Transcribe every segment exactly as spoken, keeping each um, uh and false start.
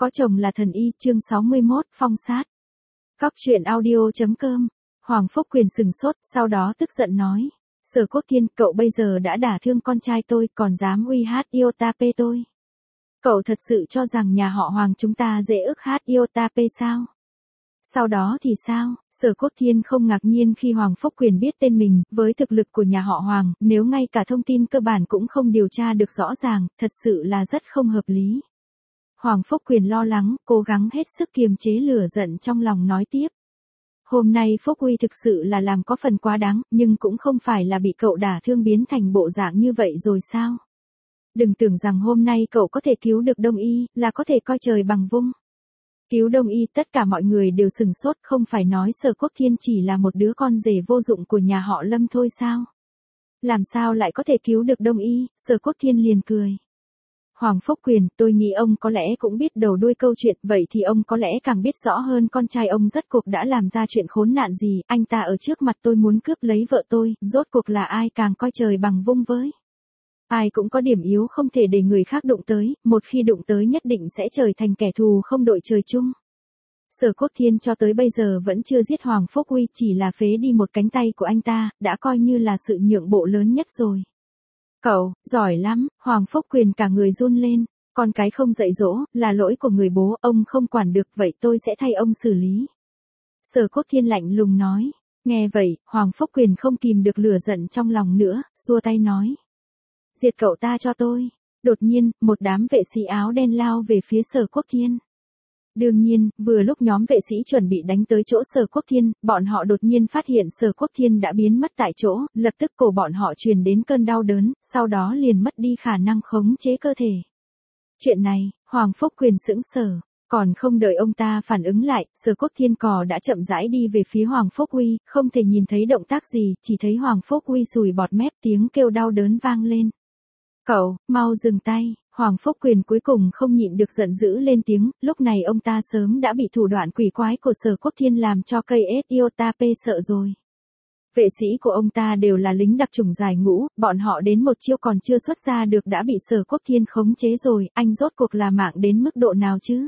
Có chồng là thần y, chương sáu mươi mốt, phong sát. Góc truyện audio.com. Hoàng Phúc Quyền sừng sốt, sau đó tức giận nói. Sở Quốc Thiên, cậu bây giờ đã đả thương con trai tôi, còn dám uy hát Iotape tôi. Cậu thật sự cho rằng nhà họ Hoàng chúng ta dễ ức hát Iotape sao? Sau đó thì sao? Sở Quốc Thiên không ngạc nhiên khi Hoàng Phúc Quyền biết tên mình, với thực lực của nhà họ Hoàng, nếu ngay cả thông tin cơ bản cũng không điều tra được rõ ràng, thật sự là rất không hợp lý. Hoàng Phúc Quyền lo lắng, cố gắng hết sức kiềm chế lửa giận trong lòng nói tiếp. Hôm nay Phúc Uy thực sự là làm có phần quá đáng, nhưng cũng không phải là bị cậu đả thương biến thành bộ dạng như vậy rồi sao? Đừng tưởng rằng hôm nay cậu có thể cứu được Đông Y, là có thể coi trời bằng vung. Cứu Đông Y, tất cả mọi người đều sừng sốt, không phải nói Sở Quốc Thiên chỉ là một đứa con rể vô dụng của nhà họ Lâm thôi sao? Làm sao lại có thể cứu được Đông Y? Sở Quốc Thiên liền cười. Hoàng Phúc Quyền, tôi nghĩ ông có lẽ cũng biết đầu đuôi câu chuyện, vậy thì ông có lẽ càng biết rõ hơn con trai ông rốt cuộc đã làm ra chuyện khốn nạn gì, anh ta ở trước mặt tôi muốn cướp lấy vợ tôi, rốt cuộc là ai càng coi trời bằng vung với. Ai cũng có điểm yếu không thể để người khác đụng tới, một khi đụng tới nhất định sẽ trở thành kẻ thù không đội trời chung. Sở Quốc Thiên cho tới bây giờ vẫn chưa giết Hoàng Phúc Uy, chỉ là phế đi một cánh tay của anh ta, đã coi như là sự nhượng bộ lớn nhất rồi. Cậu, giỏi lắm, Hoàng Phúc Quyền cả người run lên, con cái không dạy dỗ, là lỗi của người bố, ông không quản được, vậy tôi sẽ thay ông xử lý. Sở Quốc Thiên lạnh lùng nói, nghe vậy, Hoàng Phúc Quyền không kìm được lửa giận trong lòng nữa, xua tay nói. Diệt cậu ta cho tôi. Đột nhiên, một đám vệ sĩ áo đen lao về phía Sở Quốc Thiên. Đương nhiên, vừa lúc nhóm vệ sĩ chuẩn bị đánh tới chỗ Sở Quốc Thiên, bọn họ đột nhiên phát hiện Sở Quốc Thiên đã biến mất tại chỗ, lập tức cổ bọn họ truyền đến cơn đau đớn, sau đó liền mất đi khả năng khống chế cơ thể. Chuyện này, Hoàng Phúc Quyền sững sờ, còn không đợi ông ta phản ứng lại, Sở Quốc Thiên cò đã chậm rãi đi về phía Hoàng Phúc Uy, không thể nhìn thấy động tác gì, chỉ thấy Hoàng Phúc Uy sùi bọt mép, tiếng kêu đau đớn vang lên. Cậu, mau dừng tay. Hoàng Phúc Quyền cuối cùng không nhịn được giận dữ lên tiếng, lúc này ông ta sớm đã bị thủ đoạn quỷ quái của Sở Quốc Thiên làm cho cây ét Iotape sợ rồi. Vệ sĩ của ông ta đều là lính đặc chủng giải ngũ, bọn họ đến một chiêu còn chưa xuất ra được đã bị Sở Quốc Thiên khống chế rồi, anh rốt cuộc là mạng đến mức độ nào chứ?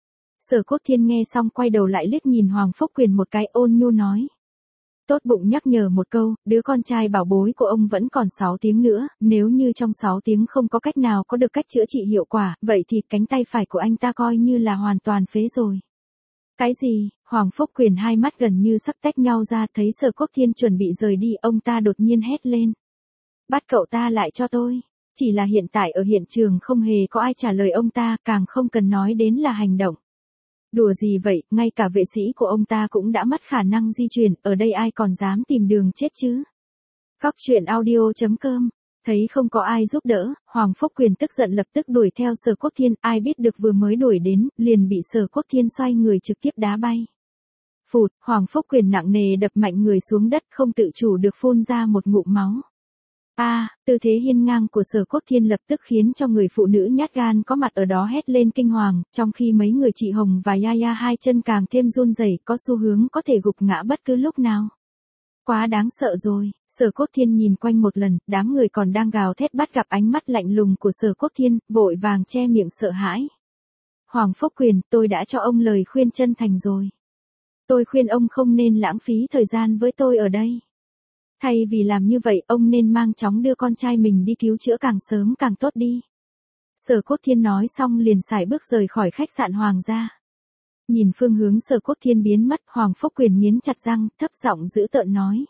Sở Quốc Thiên nghe xong quay đầu lại liếc nhìn Hoàng Phúc Quyền một cái, ôn nhu nói. Tốt bụng nhắc nhở một câu, đứa con trai bảo bối của ông vẫn còn sáu tiếng nữa, nếu như trong sáu tiếng không có cách nào có được cách chữa trị hiệu quả, vậy thì cánh tay phải của anh ta coi như là hoàn toàn phế rồi. Cái gì? Hoàng Phúc Quyền hai mắt gần như sắp tách nhau ra, thấy Sở Quốc Thiên chuẩn bị rời đi, ông ta đột nhiên hét lên. Bắt cậu ta lại cho tôi. Chỉ là hiện tại ở hiện trường không hề có ai trả lời ông ta, càng không cần nói đến là hành động. Đùa gì vậy, ngay cả vệ sĩ của ông ta cũng đã mất khả năng di chuyển, ở đây ai còn dám tìm đường chết chứ? Góc truyện audio.com. Thấy không có ai giúp đỡ, Hoàng Phúc Quyền tức giận lập tức đuổi theo Sở Quốc Thiên, ai biết được vừa mới đuổi đến, liền bị Sở Quốc Thiên xoay người trực tiếp đá bay. Phụt, Hoàng Phúc Quyền nặng nề đập mạnh người xuống đất, không tự chủ được phun ra một ngụm máu. A, à, tư thế hiên ngang của Sở Quốc Thiên lập tức khiến cho người phụ nữ nhát gan có mặt ở đó hét lên kinh hoàng, trong khi mấy người chị Hồng và Yaya hai chân càng thêm run rẩy, có xu hướng có thể gục ngã bất cứ lúc nào. Quá đáng sợ rồi. Sở Quốc Thiên nhìn quanh một lần, đám người còn đang gào thét bắt gặp ánh mắt lạnh lùng của Sở Quốc Thiên, vội vàng che miệng sợ hãi. Hoàng Phúc Quyền, tôi đã cho ông lời khuyên chân thành rồi. Tôi khuyên ông không nên lãng phí thời gian với tôi ở đây. Thay vì làm như vậy, ông nên mang chóng đưa con trai mình đi cứu chữa càng sớm càng tốt đi. Sở Quốc Thiên nói xong liền sải bước rời khỏi khách sạn Hoàng gia. Nhìn phương hướng Sở Quốc Thiên biến mất, Hoàng Phúc Quyền nghiến chặt răng, thấp giọng dữ tợn nói.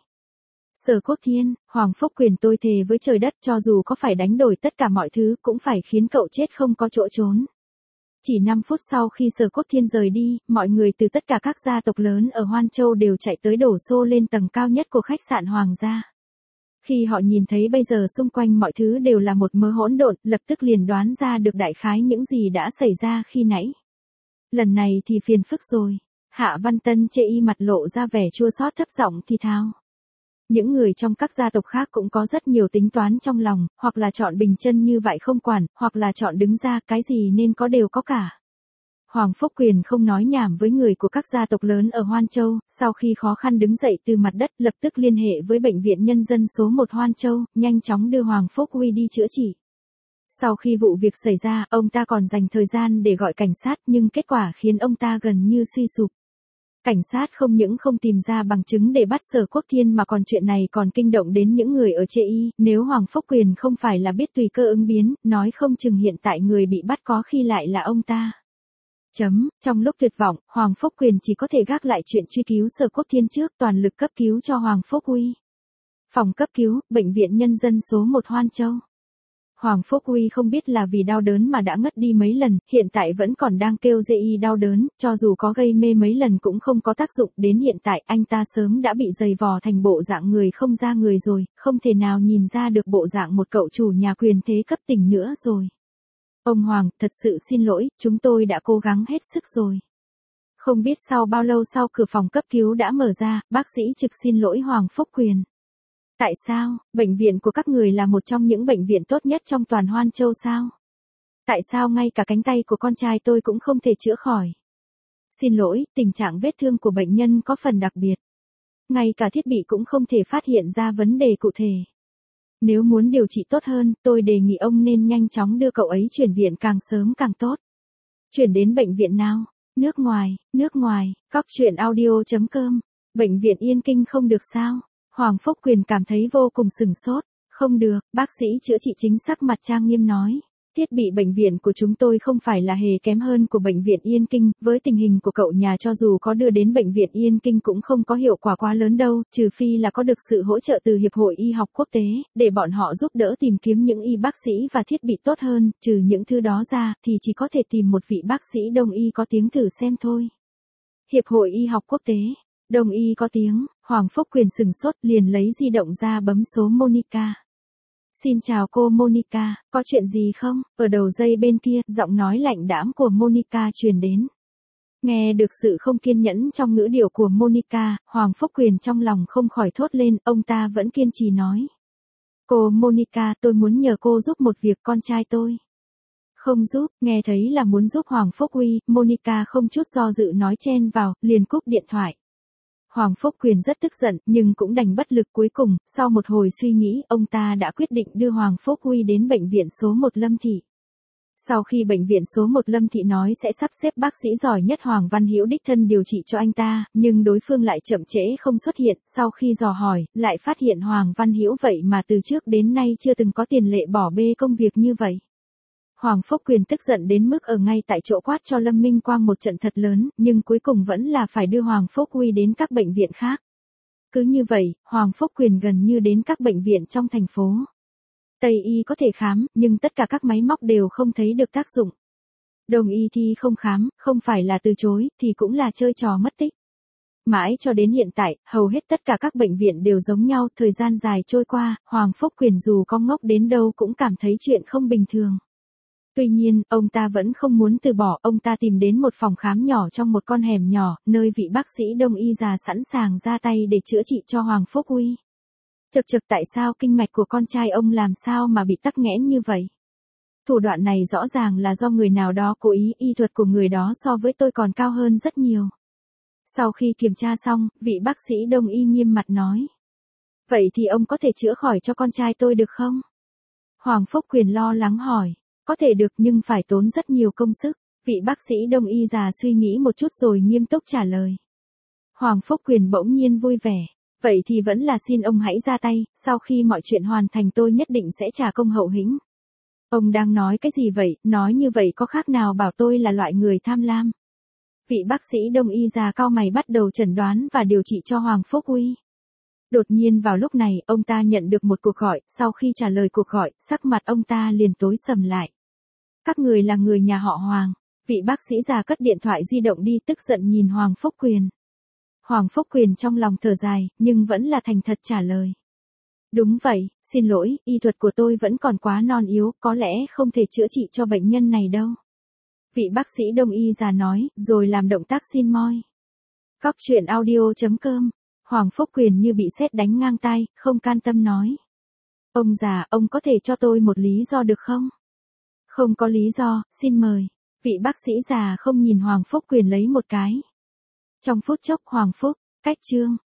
Sở Quốc Thiên, Hoàng Phúc Quyền, tôi thề với trời đất, cho dù có phải đánh đổi tất cả mọi thứ, cũng phải khiến cậu chết không có chỗ trốn. Chỉ năm phút sau khi Sở Quốc Thiên rời đi, mọi người từ tất cả các gia tộc lớn ở Hoan Châu đều chạy tới đổ xô lên tầng cao nhất của khách sạn Hoàng gia. Khi họ nhìn thấy bây giờ xung quanh mọi thứ đều là một mớ hỗn độn, lập tức liền đoán ra được đại khái những gì đã xảy ra khi nãy. Lần này thì phiền phức rồi. Hạ Văn Tân chê y mặt lộ ra vẻ chua xót, thấp giọng thì thào. Những người trong các gia tộc khác cũng có rất nhiều tính toán trong lòng, hoặc là chọn bình chân như vậy không quản, hoặc là chọn đứng ra, cái gì nên có đều có cả. Hoàng Phúc Quyền không nói nhảm với người của các gia tộc lớn ở Hoan Châu, sau khi khó khăn đứng dậy từ mặt đất, lập tức liên hệ với bệnh viện nhân dân số một Hoan Châu, nhanh chóng đưa Hoàng Phúc Uy đi chữa trị. Sau khi vụ việc xảy ra, ông ta còn dành thời gian để gọi cảnh sát nhưng kết quả khiến ông ta gần như suy sụp. Cảnh sát không những không tìm ra bằng chứng để bắt Sở Quốc Thiên mà còn chuyện này còn kinh động đến những người ở Chê Y, nếu Hoàng Phúc Quyền không phải là biết tùy cơ ứng biến, nói không chừng hiện tại người bị bắt có khi lại là ông ta. Chấm, trong lúc tuyệt vọng, Hoàng Phúc Quyền chỉ có thể gác lại chuyện truy cứu Sở Quốc Thiên trước, toàn lực cấp cứu cho Hoàng Phúc Uy. Phòng cấp cứu, Bệnh viện Nhân dân số một Hoan Châu. Hoàng Phúc Uy không biết là vì đau đớn mà đã ngất đi mấy lần, hiện tại vẫn còn đang kêu dê y đau đớn, cho dù có gây mê mấy lần cũng không có tác dụng, đến hiện tại anh ta sớm đã bị dày vò thành bộ dạng người không ra người rồi, không thể nào nhìn ra được bộ dạng một cậu chủ nhà quyền thế cấp tỉnh nữa rồi. Ông Hoàng, thật sự xin lỗi, chúng tôi đã cố gắng hết sức rồi. Không biết sau bao lâu sau cửa phòng cấp cứu đã mở ra, bác sĩ trực xin lỗi Hoàng Phúc Quyền. Tại sao, bệnh viện của các người là một trong những bệnh viện tốt nhất trong toàn Hoan Châu sao? Tại sao ngay cả cánh tay của con trai tôi cũng không thể chữa khỏi? Xin lỗi, tình trạng vết thương của bệnh nhân có phần đặc biệt. Ngay cả thiết bị cũng không thể phát hiện ra vấn đề cụ thể. Nếu muốn điều trị tốt hơn, tôi đề nghị ông nên nhanh chóng đưa cậu ấy chuyển viện càng sớm càng tốt. Chuyển đến bệnh viện nào? Nước ngoài, nước ngoài, cóc truyện audio chấm com. Bệnh viện Yên Kinh không được sao? Hoàng Phúc Quyền cảm thấy vô cùng sửng sốt. Không được, bác sĩ chữa trị chính sắc mặt trang nghiêm nói. Thiết bị bệnh viện của chúng tôi không phải là hề kém hơn của bệnh viện Yên Kinh, với tình hình của cậu nhà cho dù có đưa đến bệnh viện Yên Kinh cũng không có hiệu quả quá lớn đâu, trừ phi là có được sự hỗ trợ từ Hiệp hội Y học Quốc tế, để bọn họ giúp đỡ tìm kiếm những y bác sĩ và thiết bị tốt hơn, trừ những thứ đó ra, thì chỉ có thể tìm một vị bác sĩ đông y có tiếng thử xem thôi. Hiệp hội Y học Quốc tế, đông y có tiếng, Hoàng Phúc Quyền sừng sốt liền lấy di động ra bấm số Monica. Xin chào cô Monica, có chuyện gì không? Ở đầu dây bên kia, giọng nói lạnh đãm của Monica truyền đến. Nghe được sự không kiên nhẫn trong ngữ điệu của Monica, Hoàng Phúc Quyền trong lòng không khỏi thốt lên, ông ta vẫn kiên trì nói. Cô Monica, tôi muốn nhờ cô giúp một việc con trai tôi. Không giúp, nghe thấy là muốn giúp Hoàng Phúc Uy, Monica không chút do dự nói chen vào, liền cúp điện thoại. Hoàng Phúc Quyền rất tức giận, nhưng cũng đành bất lực cuối cùng, sau một hồi suy nghĩ, ông ta đã quyết định đưa Hoàng Phúc Uy đến bệnh viện số một Lâm Thị. Sau khi bệnh viện số một Lâm Thị nói sẽ sắp xếp bác sĩ giỏi nhất Hoàng Văn Hữu đích thân điều trị cho anh ta, nhưng đối phương lại chậm trễ không xuất hiện, sau khi dò hỏi, lại phát hiện Hoàng Văn Hữu vậy mà từ trước đến nay chưa từng có tiền lệ bỏ bê công việc như vậy. Hoàng Phúc Quyền tức giận đến mức ở ngay tại chỗ quát cho Lâm Minh Quang một trận thật lớn, nhưng cuối cùng vẫn là phải đưa Hoàng Phúc Uy đến các bệnh viện khác. Cứ như vậy, Hoàng Phúc Quyền gần như đến các bệnh viện trong thành phố. Tây y có thể khám, nhưng tất cả các máy móc đều không thấy được tác dụng. Đông y thì không khám, không phải là từ chối, thì cũng là chơi trò mất tích. Mãi cho đến hiện tại, hầu hết tất cả các bệnh viện đều giống nhau, thời gian dài trôi qua, Hoàng Phúc Quyền dù có ngốc đến đâu cũng cảm thấy chuyện không bình thường. Tuy nhiên, ông ta vẫn không muốn từ bỏ, ông ta tìm đến một phòng khám nhỏ trong một con hẻm nhỏ, nơi vị bác sĩ đông y già sẵn sàng ra tay để chữa trị cho Hoàng Phúc Uy. Chật chật tại sao kinh mạch của con trai ông làm sao mà bị tắc nghẽn như vậy? Thủ đoạn này rõ ràng là do người nào đó cố ý, y thuật của người đó so với tôi còn cao hơn rất nhiều. Sau khi kiểm tra xong, vị bác sĩ đông y nghiêm mặt nói. Vậy thì ông có thể chữa khỏi cho con trai tôi được không? Hoàng Phúc Quyền lo lắng hỏi. Có thể được nhưng phải tốn rất nhiều công sức. Vị bác sĩ đông y già suy nghĩ một chút rồi nghiêm túc trả lời. Hoàng Phúc Quyền bỗng nhiên vui vẻ. Vậy thì vẫn là xin ông hãy ra tay, sau khi mọi chuyện hoàn thành tôi nhất định sẽ trả công hậu hĩnh. Ông đang nói cái gì vậy, nói như vậy có khác nào bảo tôi là loại người tham lam. Vị bác sĩ đông y già cau mày bắt đầu chẩn đoán và điều trị cho Hoàng Phúc Uy. Đột nhiên vào lúc này, ông ta nhận được một cuộc gọi, sau khi trả lời cuộc gọi, sắc mặt ông ta liền tối sầm lại. Các người là người nhà họ Hoàng. Vị bác sĩ già cất điện thoại di động đi tức giận nhìn Hoàng Phúc Quyền. Hoàng Phúc Quyền trong lòng thở dài, nhưng vẫn là thành thật trả lời. Đúng vậy, xin lỗi, y thuật của tôi vẫn còn quá non yếu, có lẽ không thể chữa trị cho bệnh nhân này đâu. Vị bác sĩ đông y già nói, rồi làm động tác xin moi. Cóc truyện audio chấm com. Hoàng Phúc Quyền như bị sét đánh ngang tai, không can tâm nói. Ông già, ông có thể cho tôi một lý do được không? Không có lý do, xin mời. Vị bác sĩ già không nhìn Hoàng Phúc Quyền lấy một cái. Trong phút chốc Hoàng Phúc, cách chương.